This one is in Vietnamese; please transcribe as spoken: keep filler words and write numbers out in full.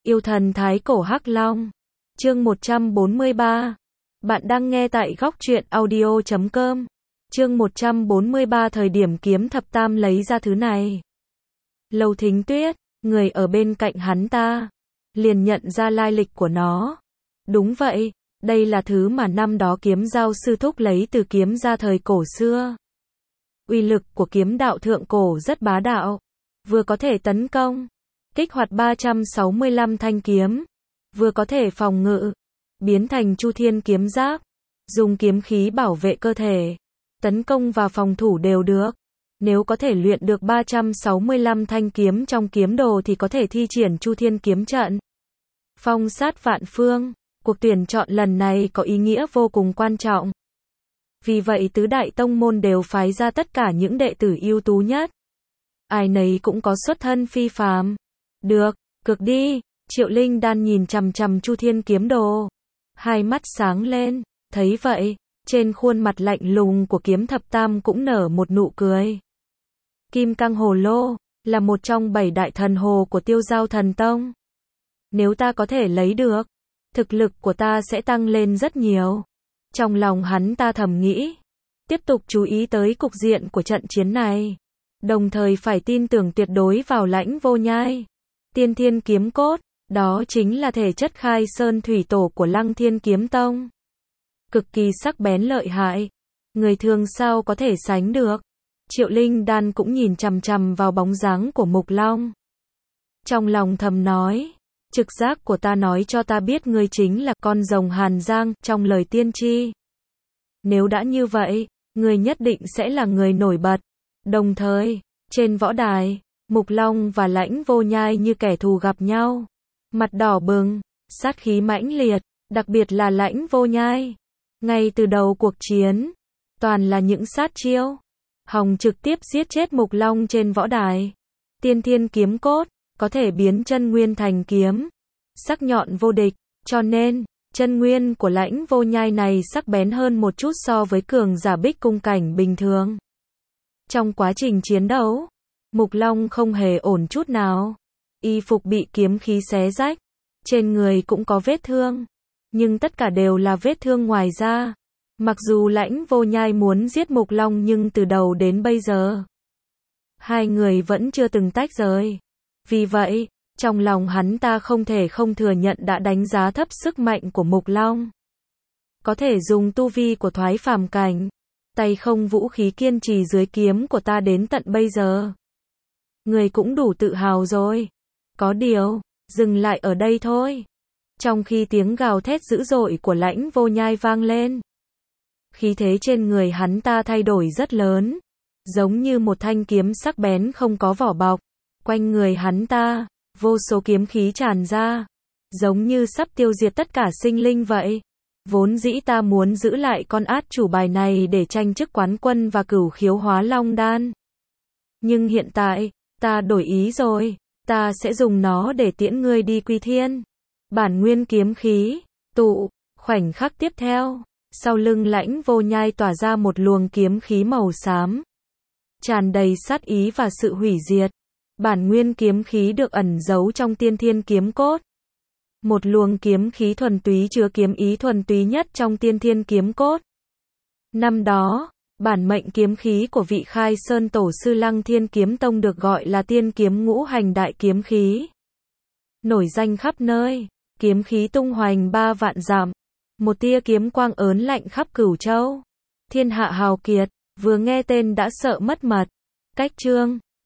Yêu thần thái cổ Hắc Long. Chương một trăm bốn mươi ba. Bạn đang nghe tại góc truyện audio chấm com. Chương một trăm bốn mươi ba thời điểm kiếm thập tam lấy ra thứ này. Lâu Thính Tuyết, người ở bên cạnh hắn ta, liền nhận ra lai lịch của nó. Đúng vậy, đây là thứ mà năm đó kiếm giao sư thúc lấy từ kiếm ra thời cổ xưa. Uy lực của kiếm đạo thượng cổ rất bá đạo, vừa có thể tấn công, kích hoạt ba trăm sáu mươi lăm thanh kiếm, vừa có thể phòng ngự, biến thành Chu Thiên kiếm giáp, dùng kiếm khí bảo vệ cơ thể, tấn công và phòng thủ đều được. Nếu có thể luyện được ba trăm sáu mươi lăm thanh kiếm trong kiếm đồ thì có thể thi triển Chu Thiên kiếm trận. Phong sát vạn phương, cuộc tuyển chọn lần này có ý nghĩa vô cùng quan trọng. Vì vậy tứ đại tông môn đều phái ra tất cả những đệ tử ưu tú nhất. Ai nấy cũng có xuất thân phi phàm. Được, cực đi. Triệu Linh Đan nhìn chằm chằm Chu Thiên kiếm đồ, hai mắt sáng lên, thấy vậy, trên khuôn mặt lạnh lùng của kiếm thập tam cũng nở một nụ cười. Kim Cang Hồ Lô là một trong bảy đại thần hồ của Tiêu Giao Thần Tông. Nếu ta có thể lấy được, thực lực của ta sẽ tăng lên rất nhiều. Trong lòng hắn ta thầm nghĩ, tiếp tục chú ý tới cục diện của trận chiến này, đồng thời phải tin tưởng tuyệt đối vào Lãnh Vô Nhai. Tiên Thiên kiếm cốt, đó chính là thể chất khai sơn thủy tổ của Lăng Thiên kiếm tông. Cực kỳ sắc bén lợi hại, người thường sao có thể sánh được. Triệu Linh Đan cũng nhìn chằm chằm vào bóng dáng của Mục Long. Trong lòng thầm nói, trực giác của ta nói cho ta biết ngươi chính là con rồng Hàn Giang trong lời tiên tri. Nếu đã như vậy, ngươi nhất định sẽ là người nổi bật. Đồng thời, trên võ đài, Mục Long và Lãnh Vô Nhai như kẻ thù gặp nhau. Mặt đỏ bừng, sát khí mãnh liệt, đặc biệt là Lãnh Vô Nhai. Ngay từ đầu cuộc chiến, toàn là những sát chiêu. Hòng trực tiếp giết chết Mục Long trên võ đài. Tiên Thiên kiếm cốt, có thể biến chân nguyên thành kiếm. Sắc nhọn vô địch, cho nên, chân nguyên của Lãnh Vô Nhai này sắc bén hơn một chút so với cường giả bích cung cảnh bình thường. Trong quá trình chiến đấu, Mục Long không hề ổn chút nào. Y phục bị kiếm khí xé rách, trên người cũng có vết thương, nhưng tất cả đều là vết thương ngoài da. Mặc dù Lãnh Vô Nhai muốn giết Mục Long nhưng từ đầu đến bây giờ, hai người vẫn chưa từng tách rời. Vì vậy, trong lòng hắn ta không thể không thừa nhận đã đánh giá thấp sức mạnh của Mục Long. Có thể dùng tu vi của thoái phàm cảnh, tay không vũ khí kiên trì dưới kiếm của ta đến tận bây giờ. Người cũng đủ tự hào rồi. Có điều, dừng lại ở đây thôi. Trong khi tiếng gào thét dữ dội của Lãnh Vô Nhai vang lên, khí thế trên người hắn ta thay đổi rất lớn, giống như một thanh kiếm sắc bén không có vỏ bọc. Quanh người hắn ta, vô số kiếm khí tràn ra, giống như sắp tiêu diệt tất cả sinh linh vậy. Vốn dĩ ta muốn giữ lại con át chủ bài này để tranh chức quán quân và cửu khiếu hóa long đan. Nhưng hiện tại, ta đổi ý rồi, ta sẽ dùng nó để tiễn ngươi đi quy thiên. Bản nguyên kiếm khí, tụ, khoảnh khắc tiếp theo, sau lưng Lãnh Vô Nhai tỏa ra một luồng kiếm khí màu xám, tràn đầy sát ý và sự hủy diệt. Bản nguyên kiếm khí được ẩn giấu trong Tiên Thiên kiếm cốt. Một luồng kiếm khí thuần túy chứa kiếm ý thuần túy nhất trong Tiên Thiên kiếm cốt. Năm đó, bản mệnh kiếm khí của vị khai sơn tổ sư Lăng Thiên kiếm tông được gọi là tiên kiếm ngũ hành đại kiếm khí. Nổi danh khắp nơi, kiếm khí tung hoành ba vạn dặm. Một tia kiếm quang ớn lạnh khắp cửu châu. Thiên hạ hào kiệt, vừa nghe tên đã sợ mất mật. Cách chương